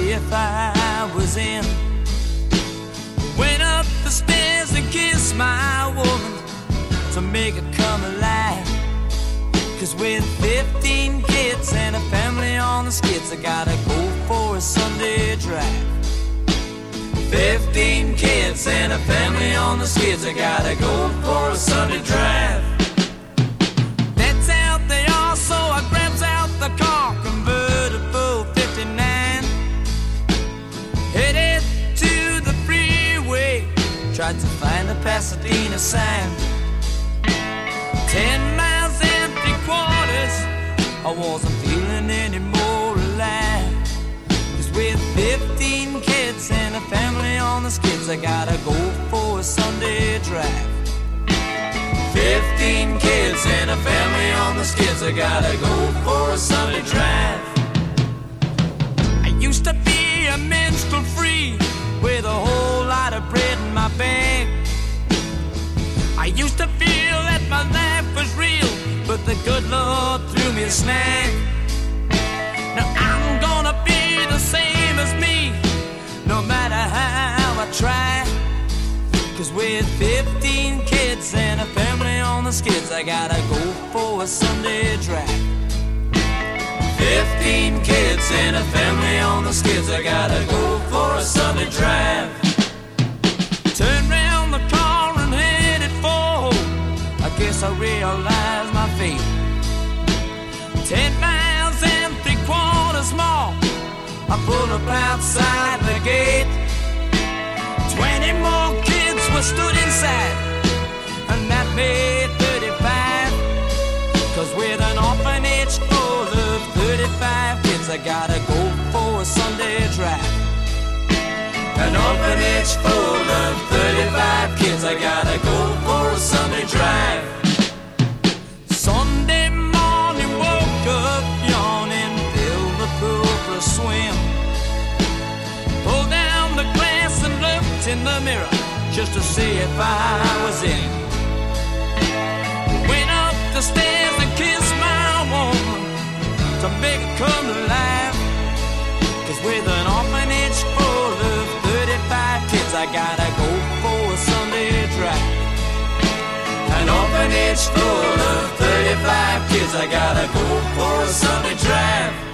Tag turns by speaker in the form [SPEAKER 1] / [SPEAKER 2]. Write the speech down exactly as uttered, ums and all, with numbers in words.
[SPEAKER 1] if I was in. Went up the stairs and kissed my woman to make her come alive. Cause with fifteen kids and a family on the skids, I gotta go for a Sunday drive. Fifteen kids and a family on the skids, I gotta go for a Sunday drive. That's out they are, so I grabs out the car, convertible fifty-nine. Headed to the freeway, tried to find the Pasadena sign. Ten miles and three quarters, I wasn't feeling any more alive. Cause with fifteen kids and a family on the skids, I gotta go for a Sunday drive. Fifteen kids and a family on the skids, I gotta go for a Sunday drive. I used to be a minstrel free with a whole lot of bread in my bag. I used to feel that my life was real, but the good Lord threw me a snag. Now I'm gonna be the same as me, no matter how I try. Cause with fifteen kids and a family on the skids, I gotta go for a Sunday drive. Fifteen kids and a family on the skids, I gotta go for a Sunday drive. Turn round the car and headed for home, I guess I realized my fate. Ten miles and three quarters more, I pulled up outside the gate. Twenty more kids were stood inside, and that made thirty-five. Cause with an orphanage full of thirty-five kids, I gotta go for a Sunday drive. An orphanage full of thirty-five kids, I gotta go for a Sunday drive. Sunday morning, woke up yawning, filled the pool for a swim. Pulled down the glass and looked in the mirror just to see if I was in. Went up the stairs and kissed my woman to make her come alive. Cause with an orphanage full of thirty-five kids, I gotta go for a Sunday drive. An orphanage full of thirty-five kids, I gotta go for a Sunday drive.